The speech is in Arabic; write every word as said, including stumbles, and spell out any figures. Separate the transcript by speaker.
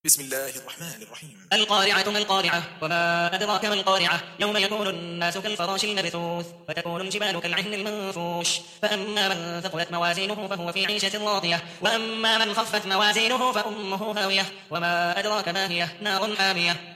Speaker 1: بسم الله الرحمن الرحيم.
Speaker 2: القارعة ما القارعة وما أدراك ما القارعة يوم يكون الناس كالفراش المبثوث وتكون الجبال كالعهن المنفوش فأما من ثقلت موازينه فهو في عيشة راضية وأما من خفت موازينه فأمه هاوية وما أدراك ما هي نار حامية